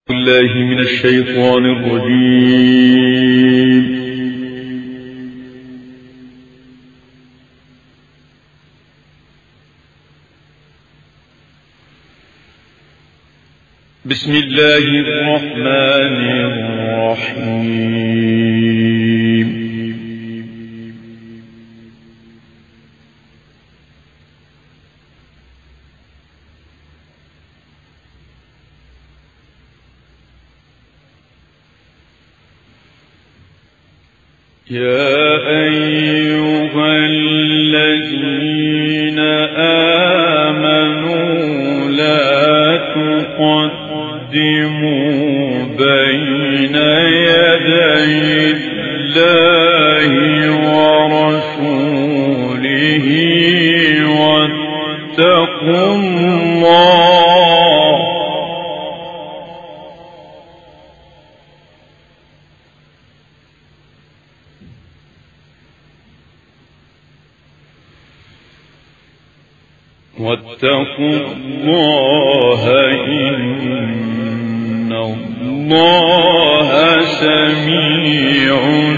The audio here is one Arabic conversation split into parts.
الله من الشيطان الرجيم. بسم الله الرحمن الرحيم. يا أيها الذين آمنوا لا تقدموا بين يدي الله ورسوله واتقوا الله إن الله سميع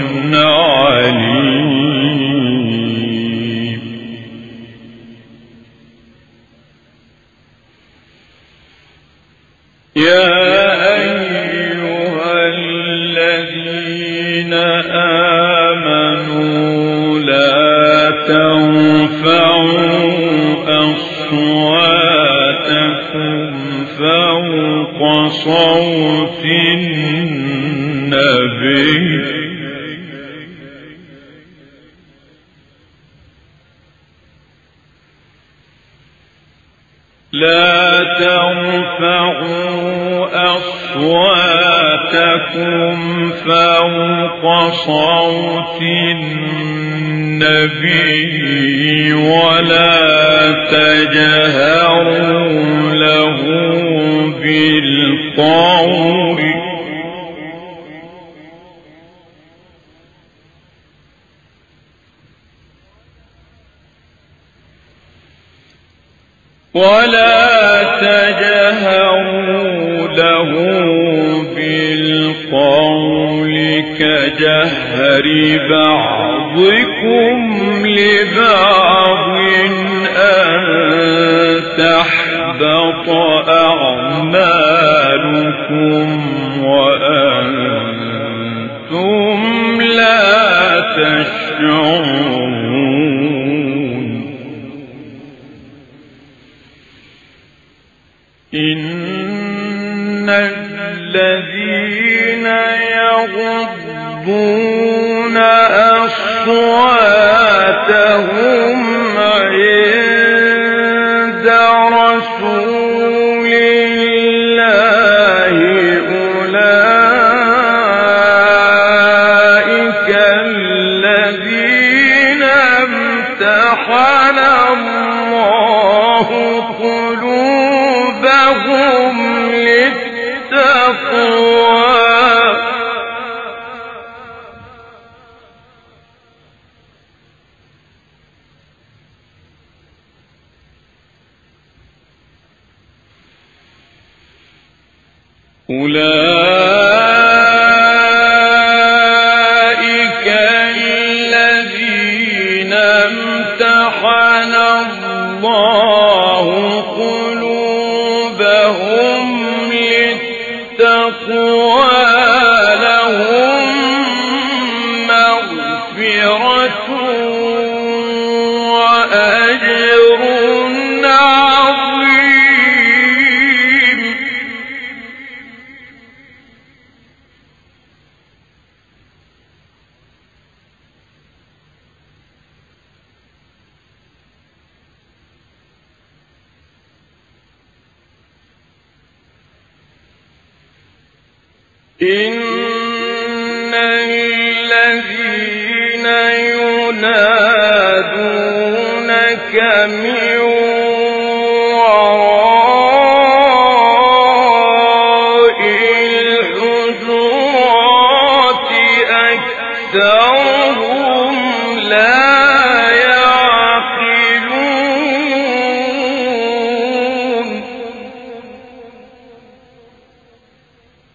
عليم. يا أيها الذين آمنوا لا ترفعوا أصواتكم فوق صوت النبي ولا تجهروا له بالقول كجهر بعضكم لبعض أن تحبط أعمالكم وأنتم لا تشعرون. إن الذين يغضون أصواتهم عند رسول الله أولئك الذين امتحن الله قلوبهم للتقوى أولئك الذين امتحن الله قلوبهم للتقوى لهم مغفرة وأجر عظيم. إن الذين ينادونك من وراء الحجرات أكثرهم لا يعقلون.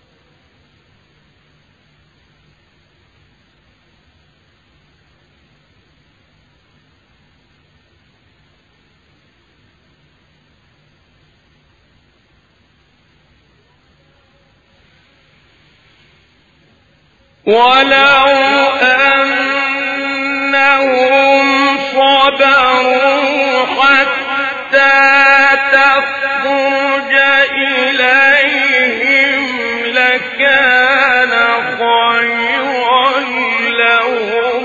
ولو أنهم صبروا حتى تخرج إليهم لكان خيرا لهم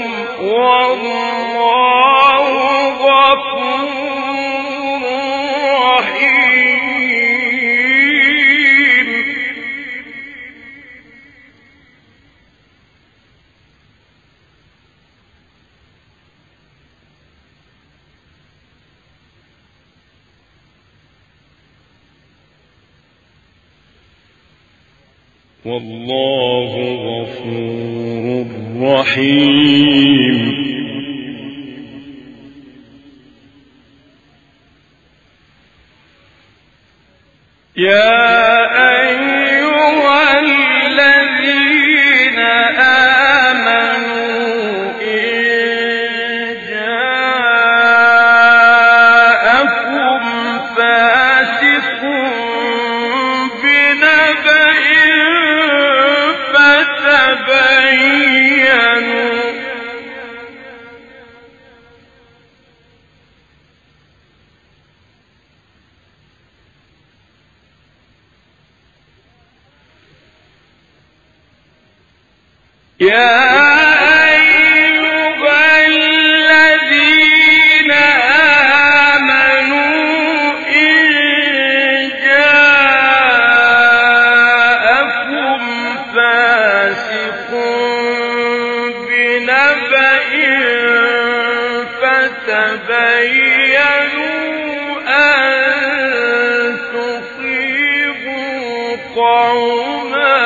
والله غفور رحيم. والله غفور رحيم. يا أيها الذين آمنوا إن جاءكم فاسق بنبأ فتبينوا يا أيها الذين آمنوا إن جاءكم فاسق بنبأ فتبينوا أن تصيبوا قوما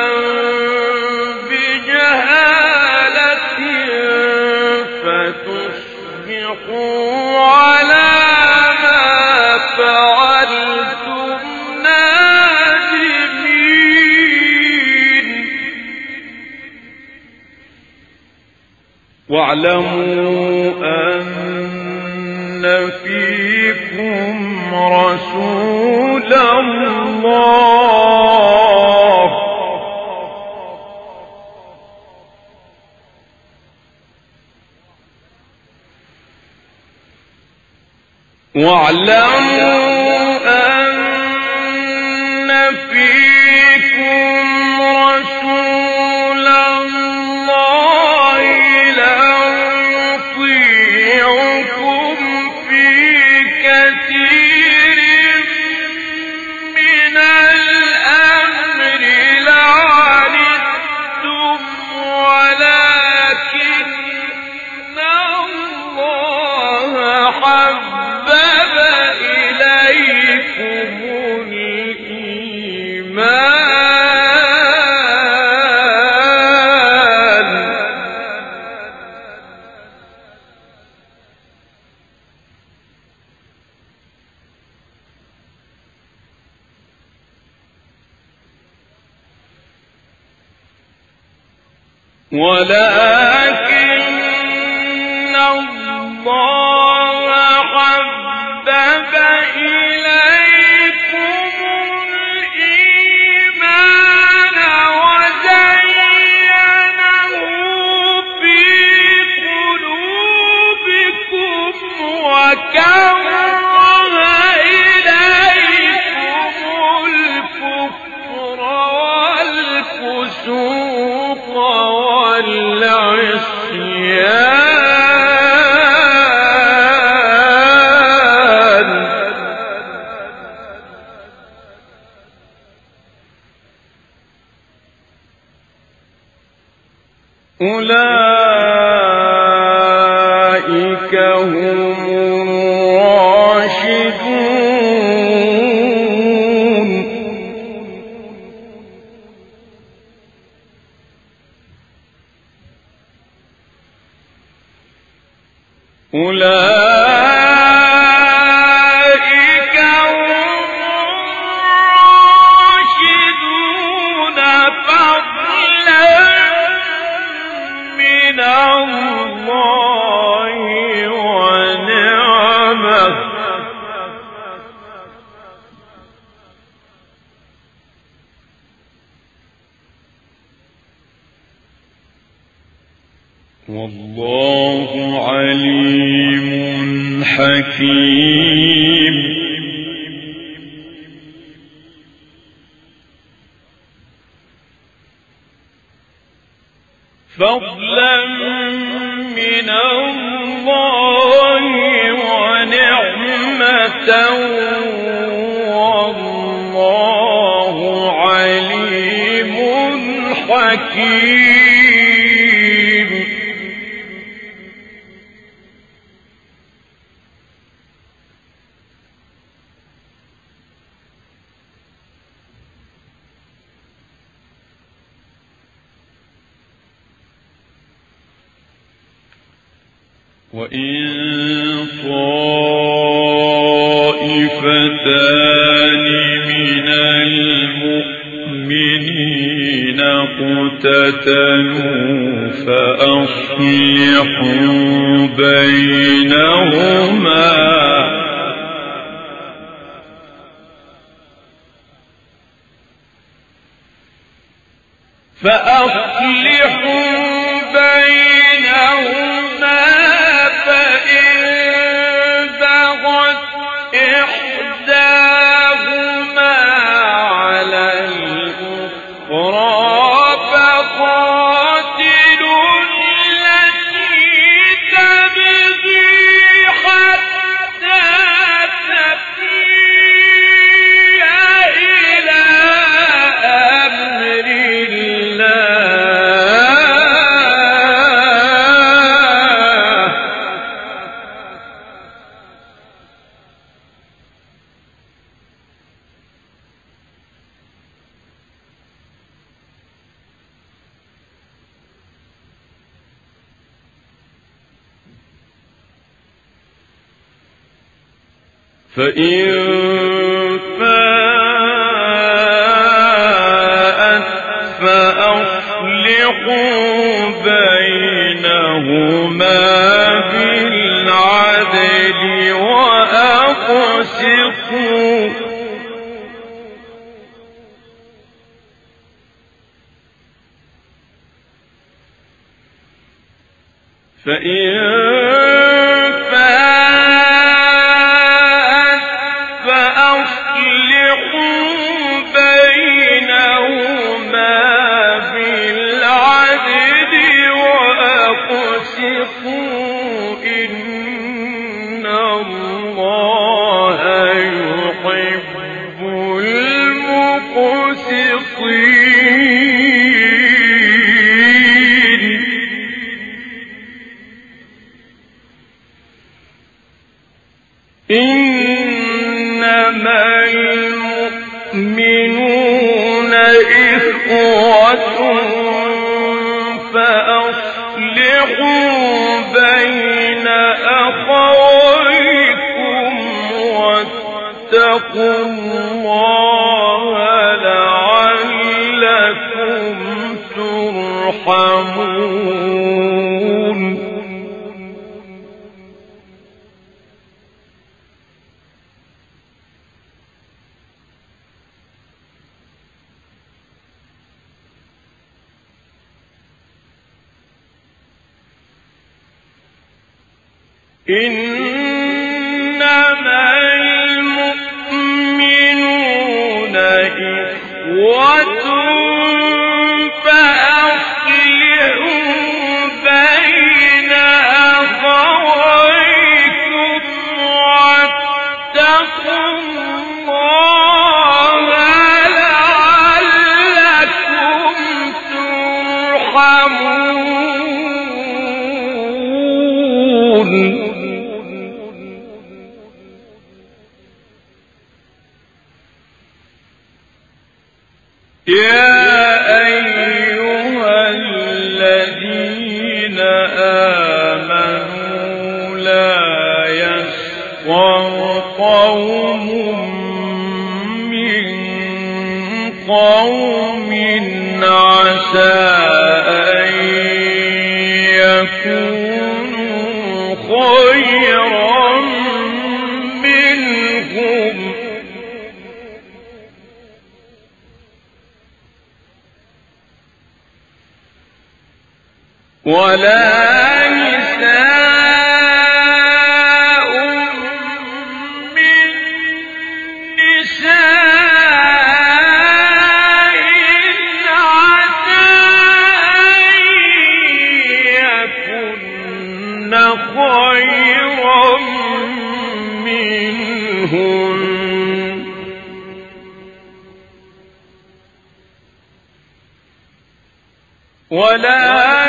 فتصبحوا على ما فعلتم نادمين. واعلموا أن فيكم رسول الله لو يطيعكم في كثير من الأمر لعنتم ولكن الله حبب إليكم الإيمان ولكن الله حبب إليكم الإيمان وزينه في قلوبكم وكره إليكم الكفر والفسوق والعصيان أولئك هم الراشدون. أولئك هم الراشدون فضلا من الله ونعمه والله عليم حكيم. فضلا من الله ونعمة والله عليم حكيم. وإن طائفتان من المؤمنين اقتتلوا فأصلحوا بينهما فإن بغت إحداهما على الأخرى فقاتلوا التي تبغي حتى تفيء إلى أمر فإن فاءت فأصلحوا بينهما بالعدل وأقسطوا إن الله يحب المقسطين. إنما المؤمنون إخوة فأصلحوا بين أخويكم واتقوا الله لعلكم ترحمون. إنما المؤمنون إخوة فأصلحوا بين أخويكم واتقوا الله لعلكم ترحمون. يا أيها الذين آمنوا لا يسخر قوم من قوم عسى أن يكونوا خيرا منهم ولا نساء من نساء عسى أن يكن خيرا منهن ولا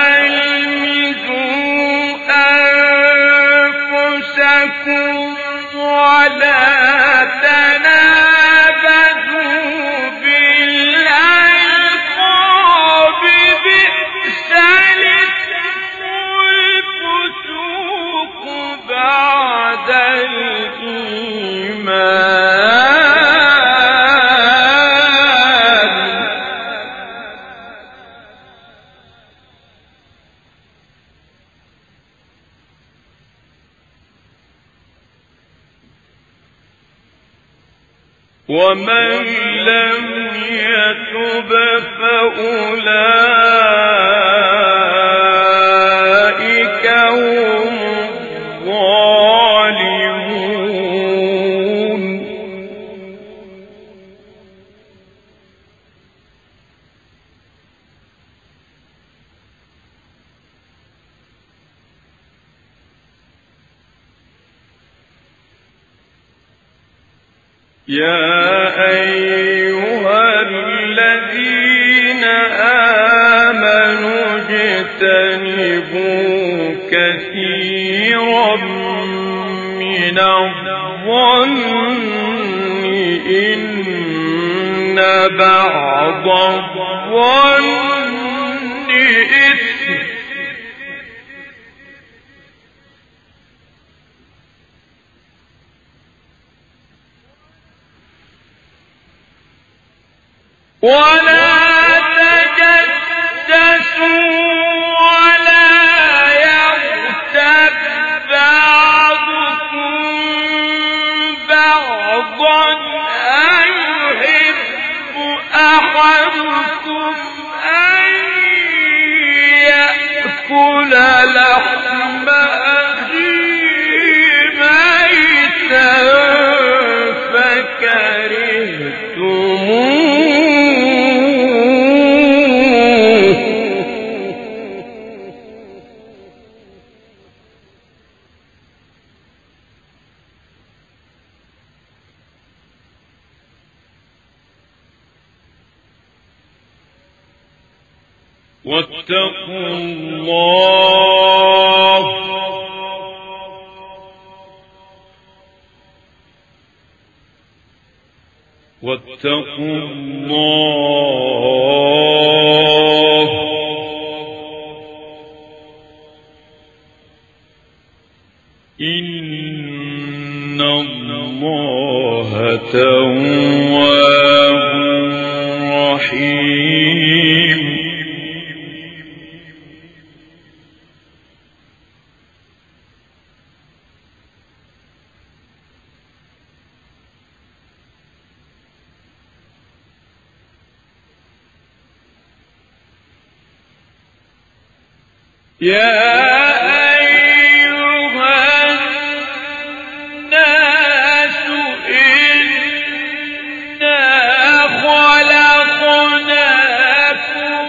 تلمزوا أنفسكم ولا تنابزوا بالألقاب بئس الاسم الفسوق بعد الإيمان ومن لم يتب فأولئك هم الظالمون يا أيها الذين آمنوا اجتنبوا كثيرا من الظن إن بعض الظن إثم ولا تجسسوا ولا يغتب بعضكم بعضا أيحب أحدكم أن يأكل لحم أخيه ميتا فكرهتموه واتقوا الله إن الله تواب رحيم يا أيها الناس إنا خلقناكم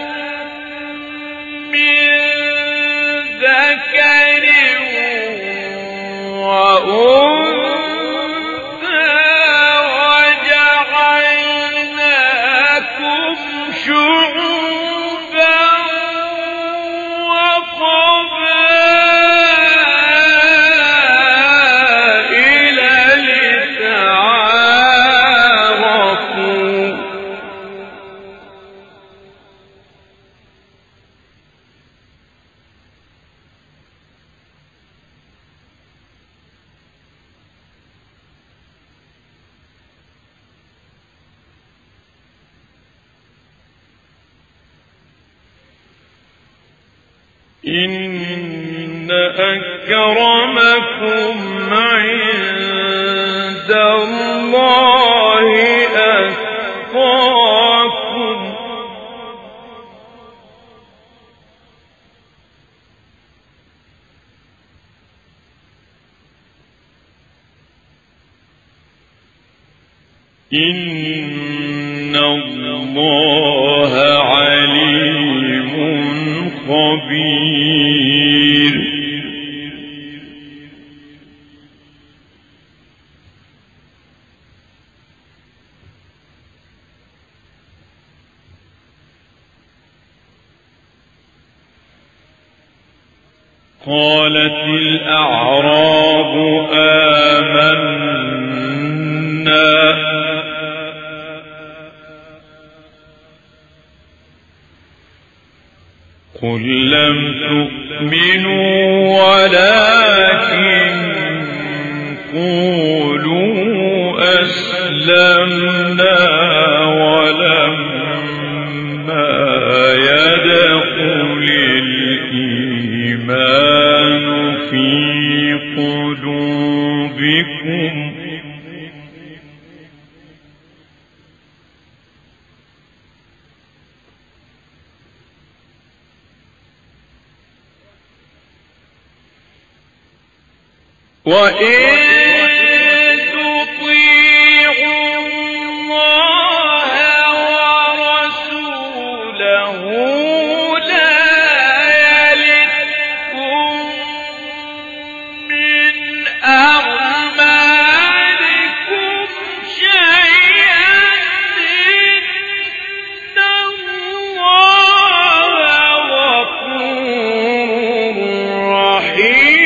من ذكر وأنثى وجعلناكم شعوبا وقبائل لتعارفوا إن أكرمكم عند الله أتقاكم إن الله عليم خبير. قالت الأعراب آمنا قل لم تؤمنوا ولكن قولوا أسلمنا ولما يدخل الإيمان في قلوبكم وإن تطيعوا الله ورسوله لا يلدكم من أعمالكم شيئا إن الله غفور رحيم.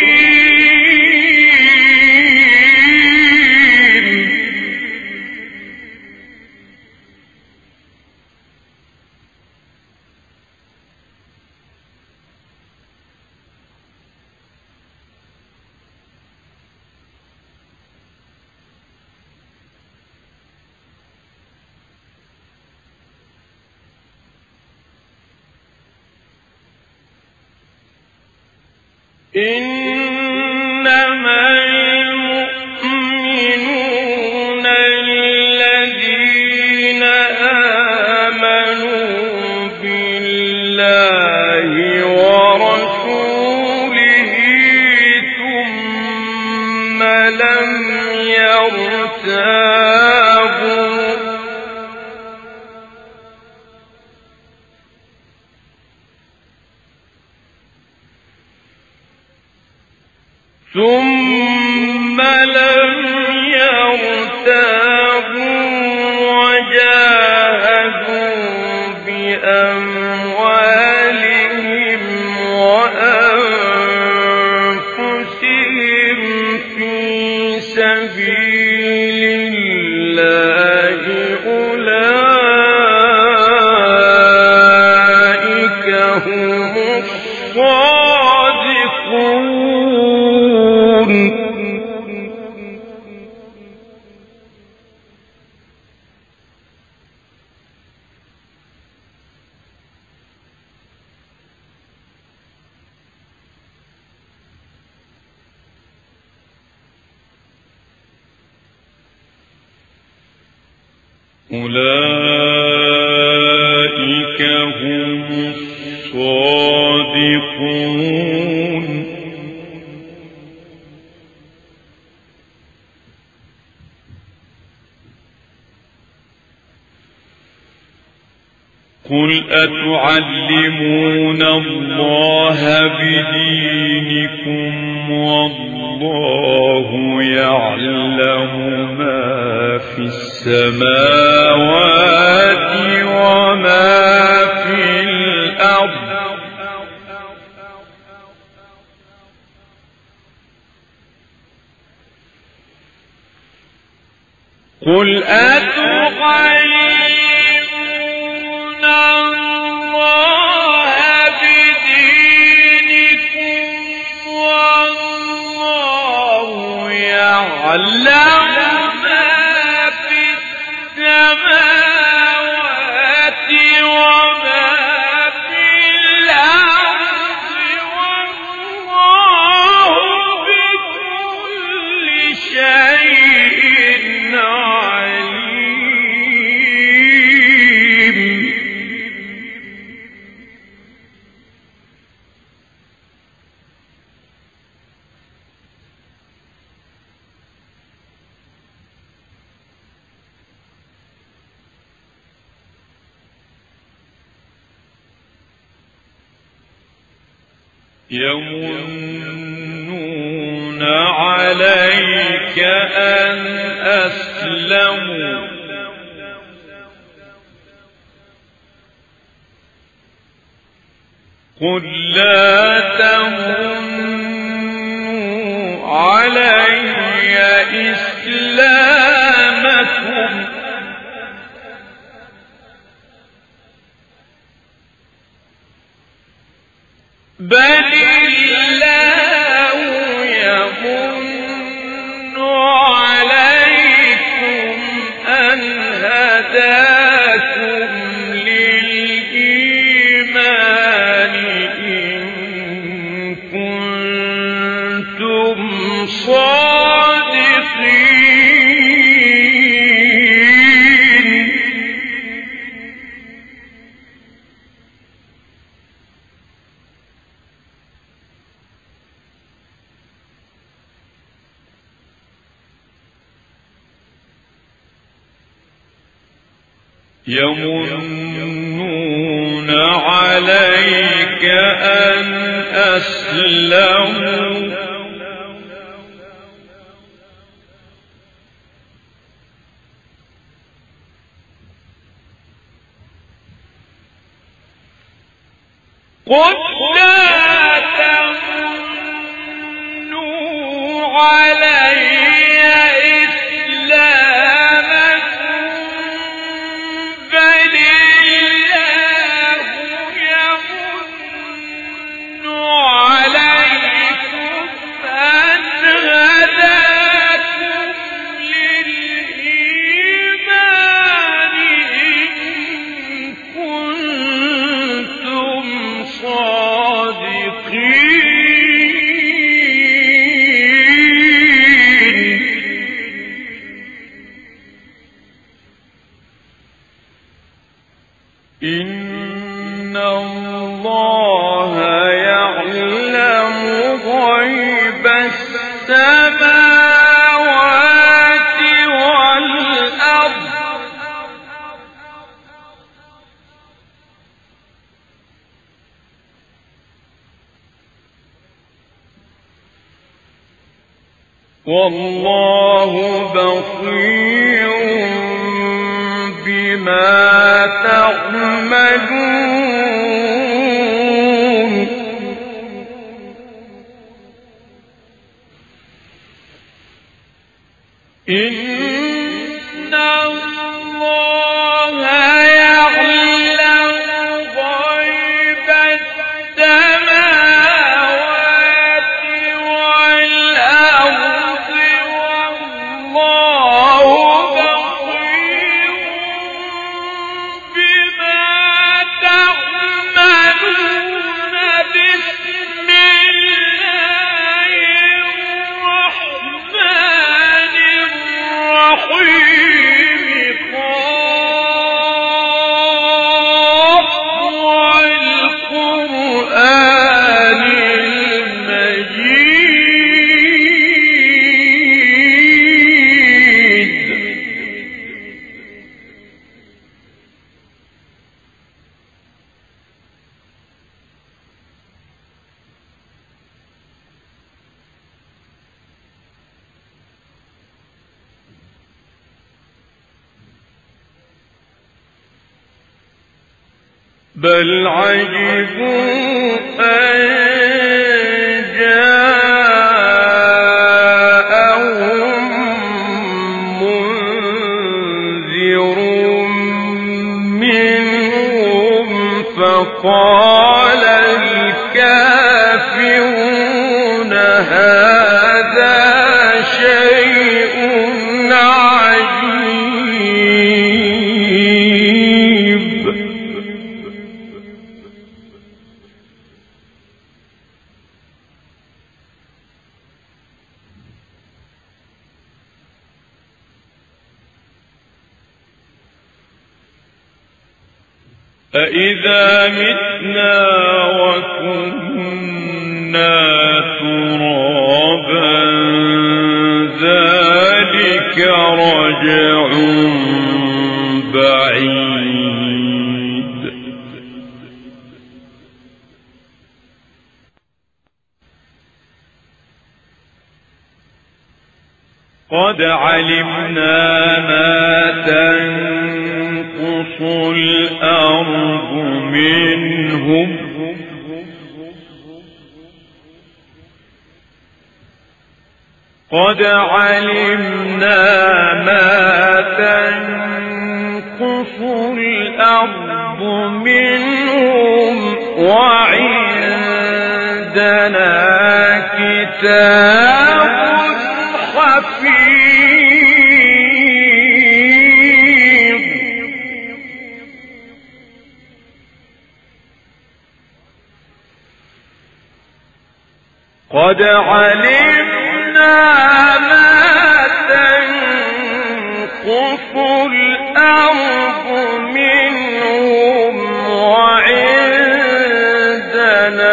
إنما المؤمنون الذين آمنوا بالله ورسوله ثم لم يرتابوا وجاهدوا بأموالهم وأنفسهم في سبيل الله أولئك هم الصادقون. أولئك هم الصادقون. قل أتعلمون الله بدينكم والله يعلم ما في السماوات وما في الأرض قل أتعلمون الله بدينكم والله يعلم ما في السماوات وما في الأرض والله بكل شيء عليم. يمنون عليك أن أسلموا قل لا تمنوا علي إسلامكم بل الله يمن عليكم أن هداكم للإيمان إن كنتم صادقين يمنون عليك أن أسلموا قل لا تمنوا علي إسلامكم بل الله يمن عليكم أن هداكم للإيمان إن كنتم صادقين إن الله يعلم غيب السماوات والأرض والله بصير بما تعملون إن الله يعلم غيب السماوات والأرض والله بصير بما تعملون بسم الله الرحمن الرحيم قاف والقرآن المجيد بل عجبوا أن جاءهم منذر منهم فقال الكافرون هذا شيء عجيب أإذا متنا وكنا ترابا ذلك رجع بعيد قد علمنا ما تنقص الأرض منهم قد علمنا ما تنقص الأرض منهم وعندنا كتاب حفيظ قد علمنا ما تنقص الأرض منهم وعندنا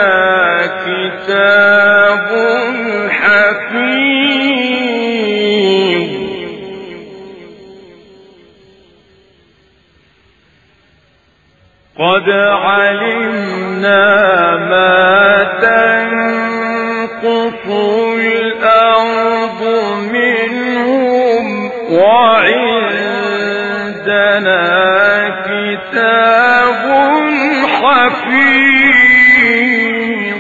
كتاب حفيظ قد علمنا ما تنقص الأرض منهم وعندنا كتاب حفيظ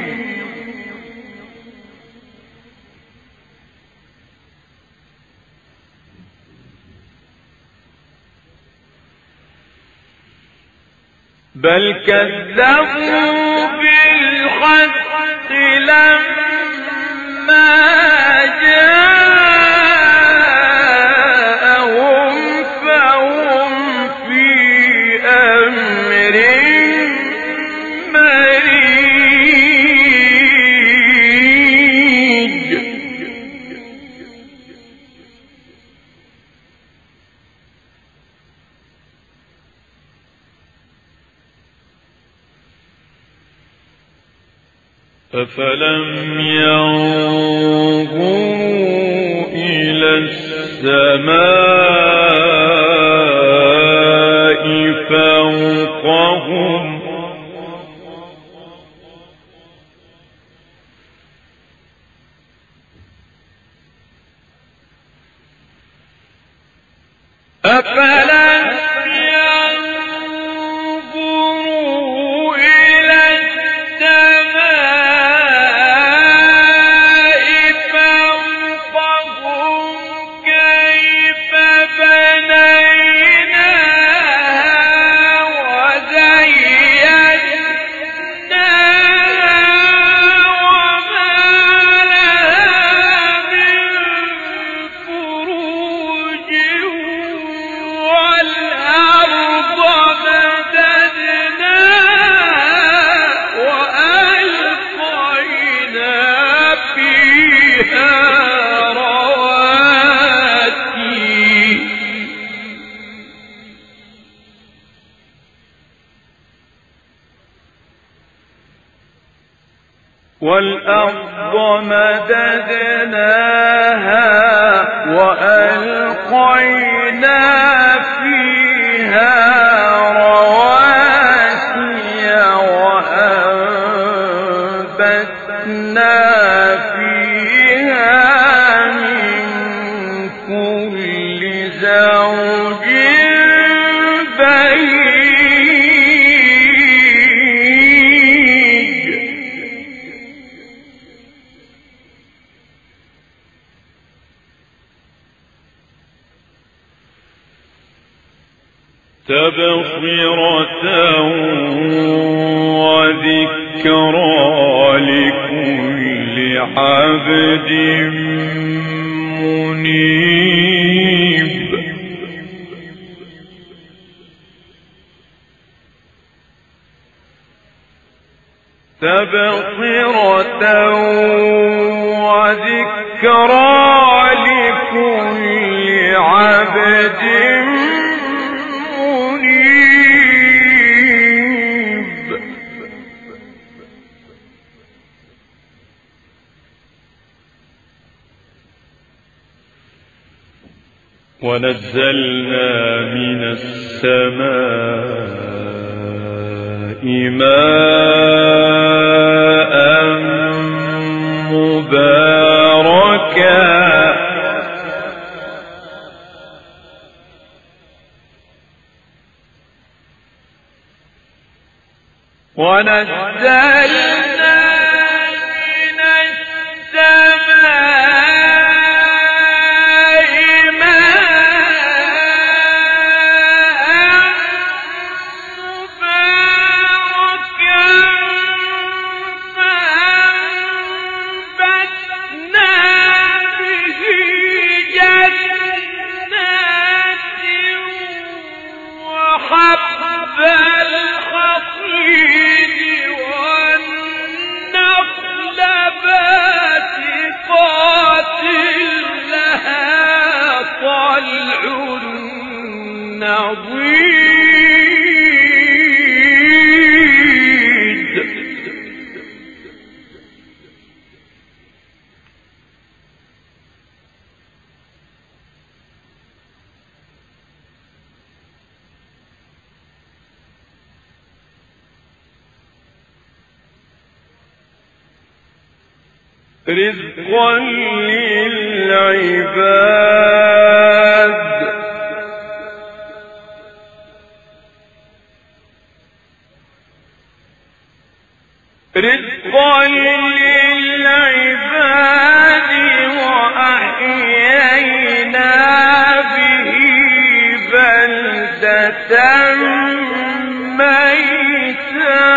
بل كذبوا بالحق لما جاءهم فهم في أمر مريج أفلم ينظروا إلى السماء فوقهم أفلم ينظروا إلى السماء فوقهم كيف بنيناها وزيناها وما لها من فروج والأرض مددناها وألقينا فيها رواسي وأنبتنا فيها من كل زوج بهيج تبصرة وذكرى لكل عبد منيب تبصرة وذكرى لكل عبد منيب ونزلنا من السماء ماء مباركا ونزلنا من السماء ماء مباركا فأنبتنا به جنات وحب الحصيد والنخل باسقات لها طلع نضيد رزقا للعباد وأحيينا به بلدة ميتا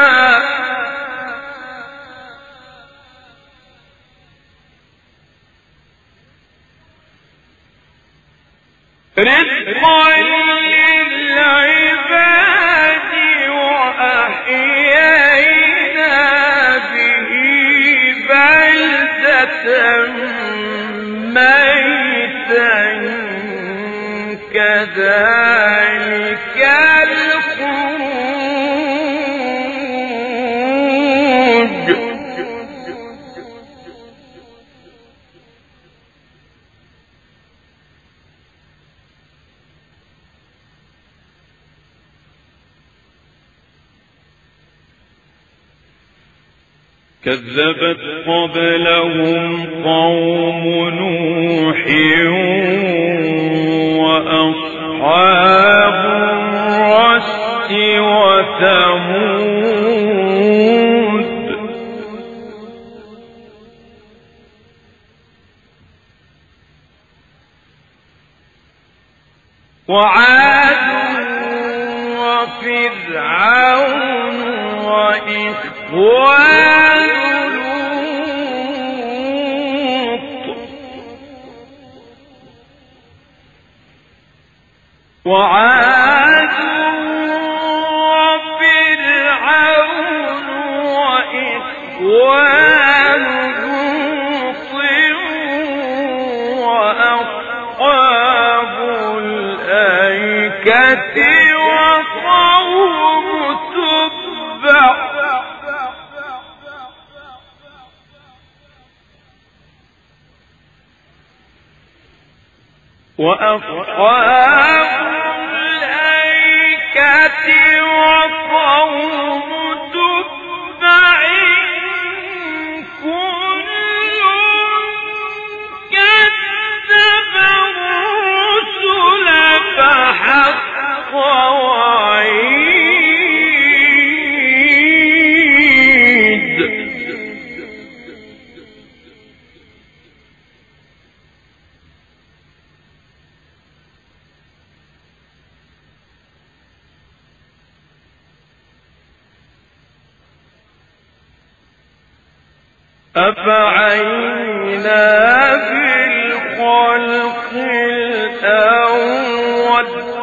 رزقا للعباد وأحيينا به بلدة ميتا كذلك الخروج كذبت قبلهم قوم نوح وأصحاب الرس وثمود وعاد وفرعون وإخوان وعاد وفرعون وإخوان لوط وأصحاب الأيكة وقوم تبع وأصحاب الأيكة وقوم تبع كل كذب الرسل فحق وعيد أفعينا بالخلق الأول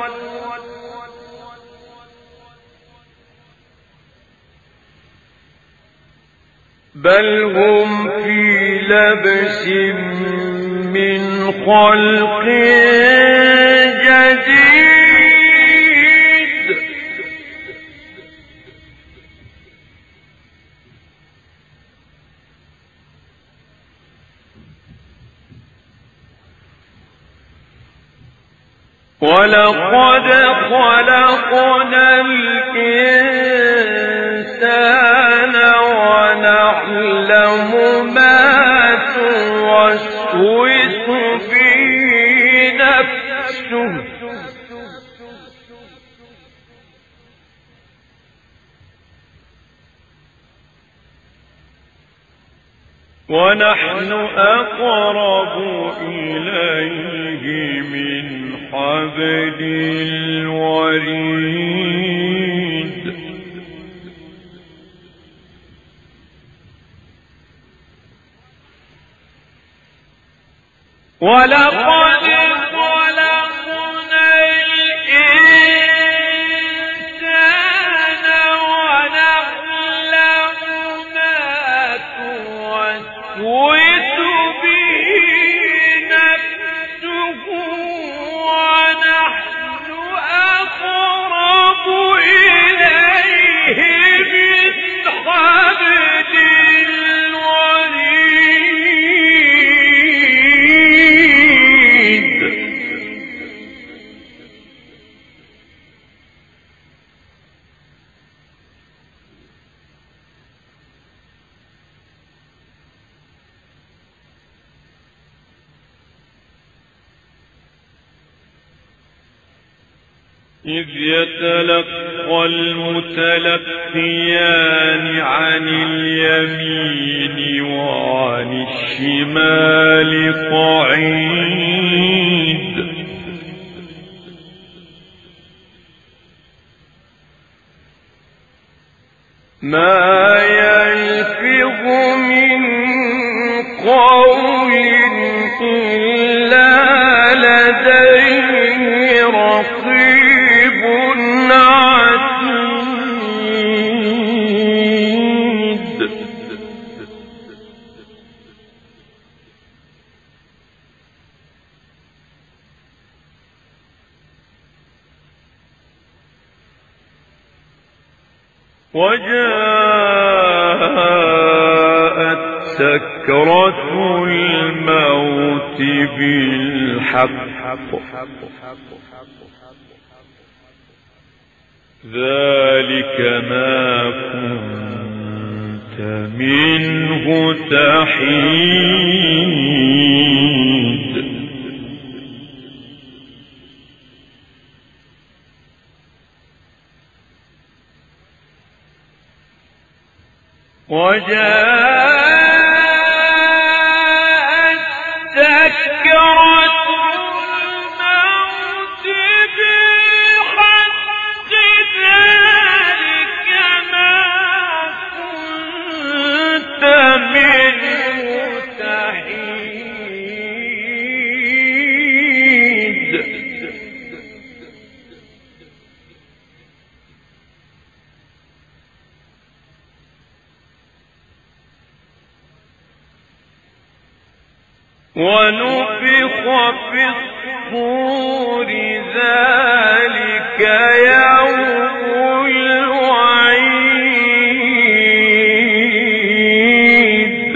بل هم في لبس من خلق جديد ولقد خلقنا الإنسان ونعلم ما توسوس به نفسه ونحن أقرب إليه من حبل الوريد ولقد خلقنا الإنسان ونعلم ما توسوس به نفسه ونحن أقرب إليه من حبل الوريد إذ يتلقى المتلقيان عن اليمين وعن الشمال قعيد ما يلفظ من قول إلا لديه رقيب عتيد وجاءت سكرة الموت بالحق ذلك ما كنت منه تحيد وجاءت سكرة الموت بالحق ذلك ما كنت منه تحيد ونفخ في الصور ذلك يوم الوعيد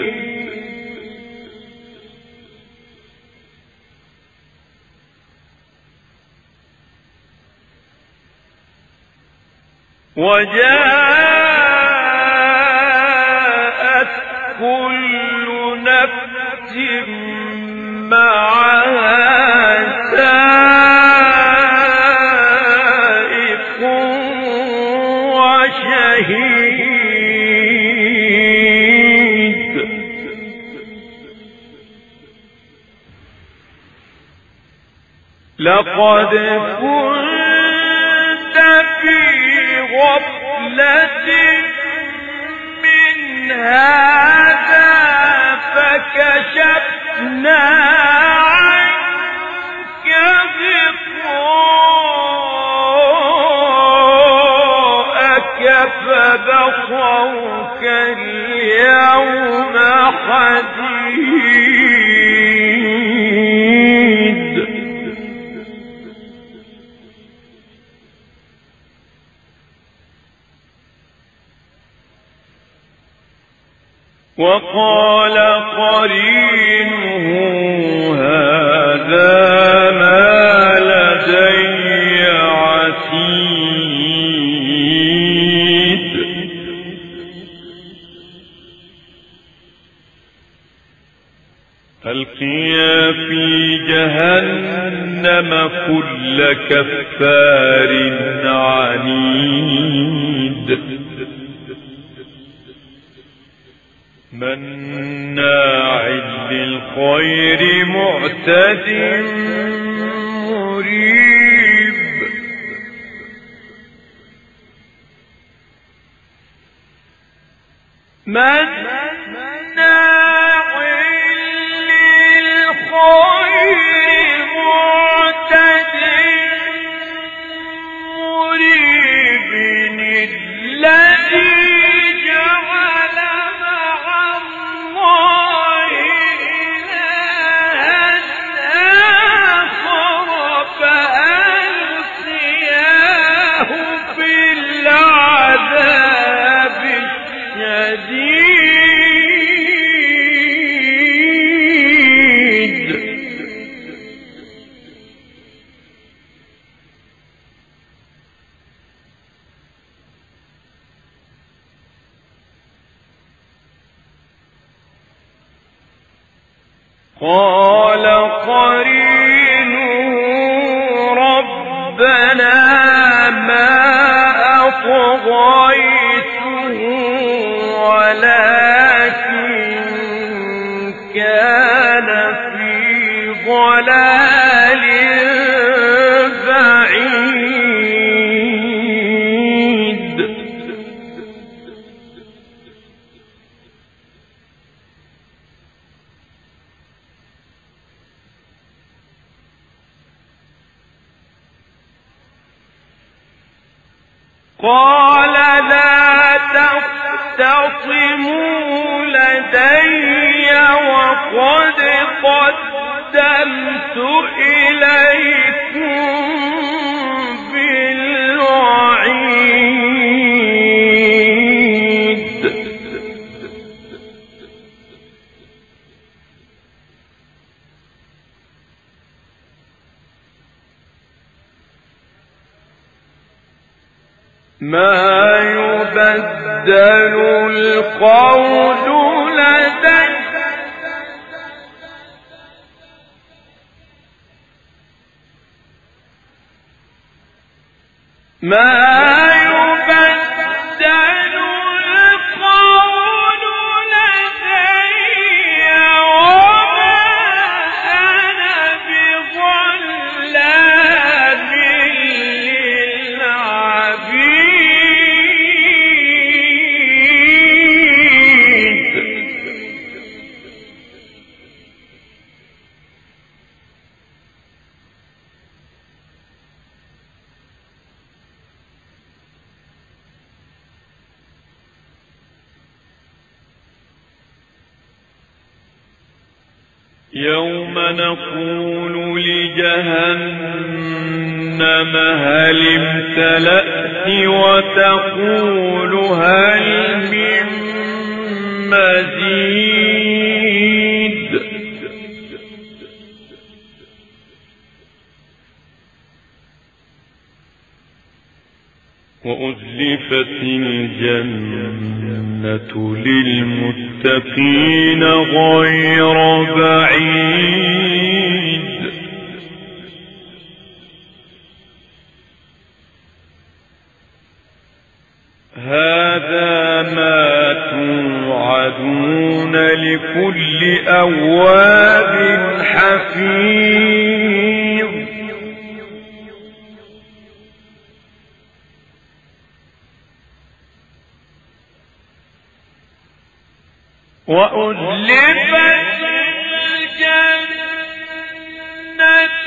وجاءت كل نفس معها سائق وشهيد لقد كنت في غفلة من هذا فكشفنا عنك غطاءك فبصرك اليوم حديد وقال قرينه هذا ما لدي عتيد ألقيا في جهنم كل كفار عنيد مناع الخير معتد مريب مناع للخير معتد مريب الذي جعل مع الله إلها آخر فألقياه في العذاب الشديد قال قرينه ربنا ما أطغيته ولكن كان في ضلال بعيد قال لا تختصموا لدي وقد قدمت إليكم بالوعيد ما يبدل القول لدي ما يبدل القول لدي وما أنا بظلام للعبيد يوم نقول لجهنم هل امتلأت وتقول هل من مزيد وأزلفت الجنة للمتقين غير بعيد هذا ما توعدون لكل أواب حفيظ وأزلفت الجنة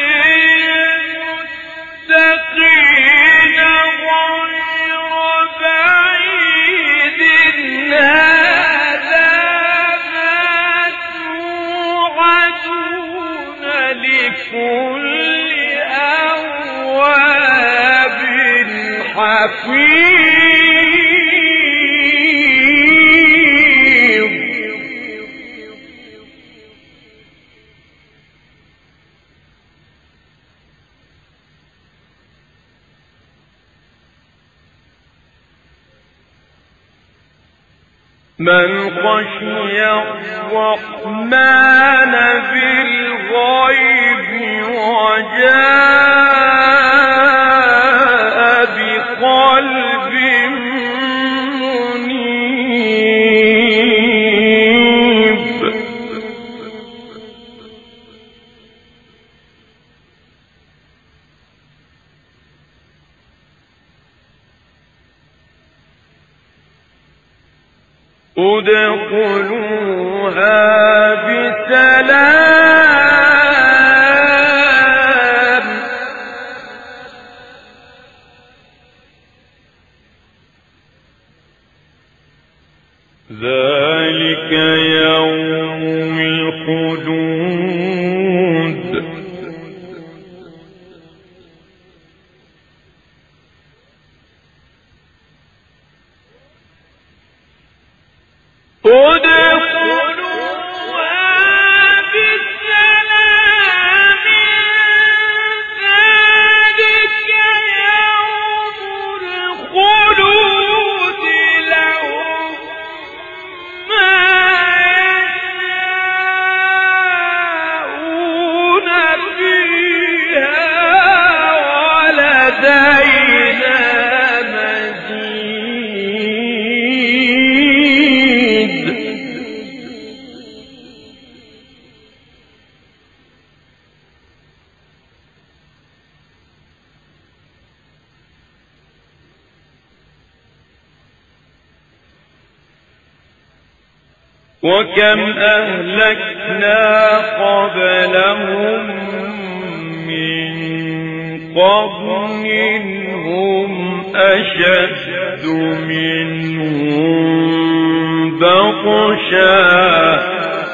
للمتقين غير بعيد هذا ما توعدون لكل أواب حفيظ من خشي الرحمن بالغيب وجاء بقلب منيب ادخلوها بسلام ذلك يوم الخلود وكم أهلكنا قبلهم من قرن هم أشد منهم بطشا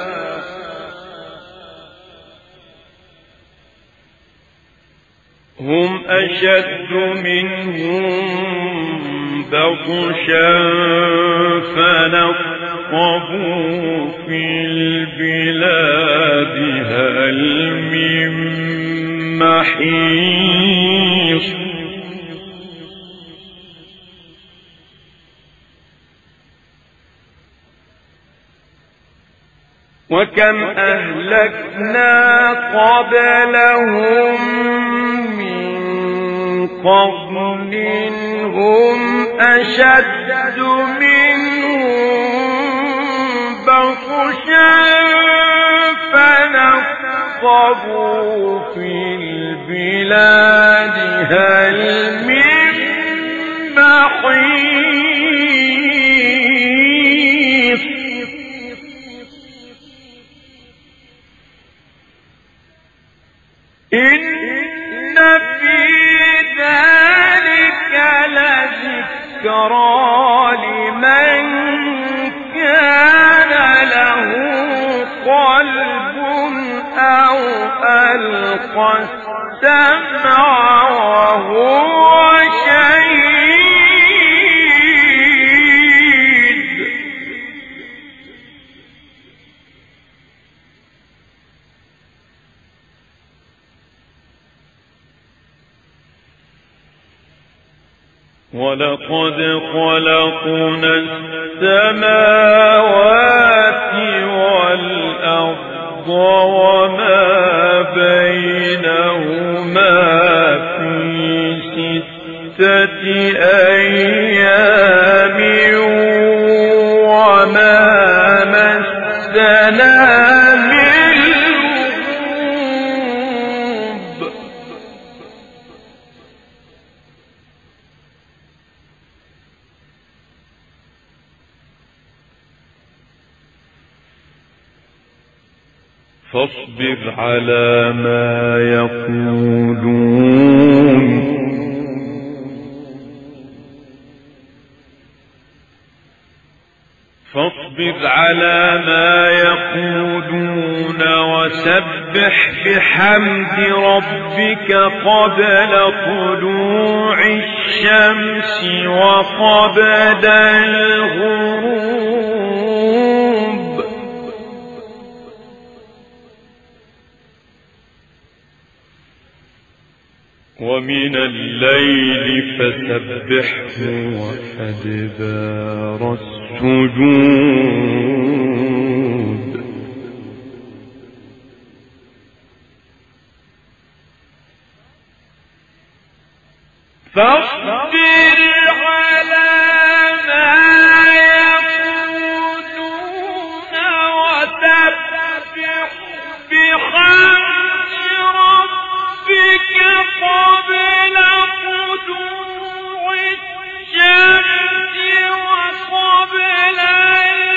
فنقبوا في البلاد هل من محيص وكم أهلكنا قبلهم من قرن هم أشد منهم بطشا فنقبوا في البلاد هل من محيص إن في ذلك لذكرى لمن كان له قلب أو ألقى السمع وهو شهيد ولقد خلقنا السماوات والأرض وما بينهما في 6 أيام وما مسنا من لغوب فاصبر على ما يقولون وسبح بحمد ربك قبل طلوع الشمس وقبل الغروب ومن الليل فسبحه وأدبار السجود فاصبر على ما يقولون وسبح بحمد ربك قبل طلوع الشمس وقبل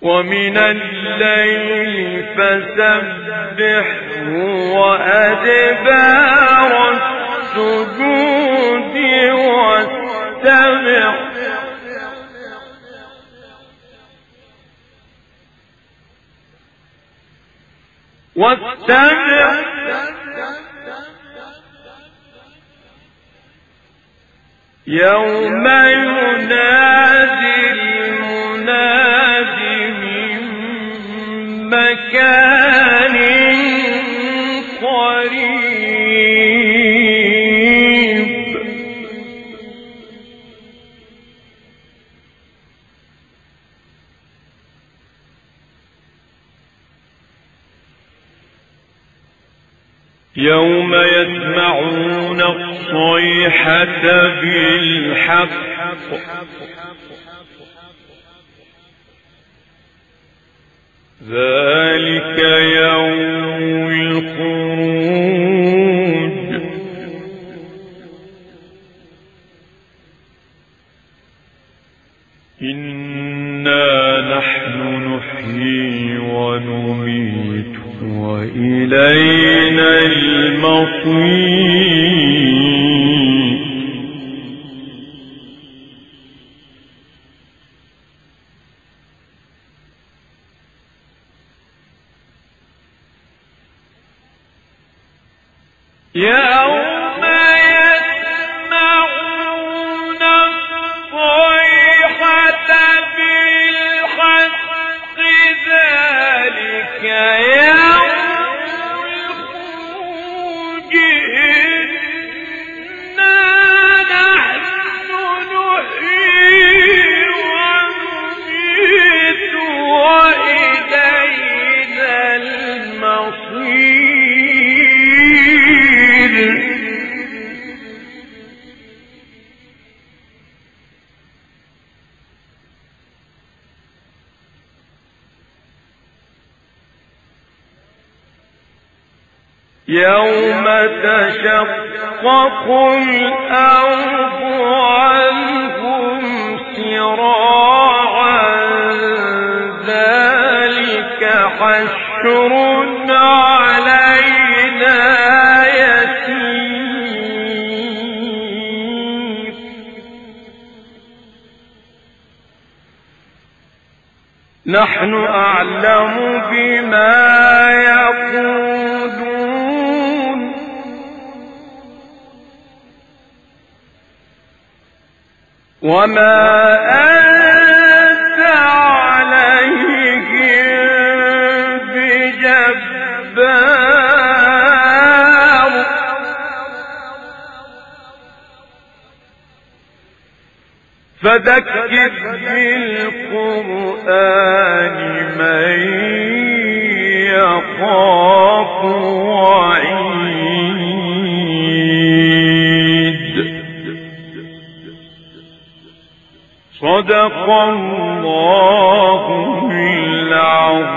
ومن الليل فسبحه وأدبار السجود واستمع يوم ينادي المناد من مكان قريب يوم يسمعون الصيحة بالحق ذلك يوم الخروج إنا نحن نحيي ونميت وإلينا المصير يوم يسمعون الصيحة بالحق ذلك يوم الخروج إنا نحن نحيي ونميت وإلينا المصير يوم تشقق الأرض عنهم سراعا ذلك حشر علينا يسير نحن أعلم بما يقولون وما أنت عليهم بجبار فذكر بالقرآن من يخاف وعيد صدق الله العظيم.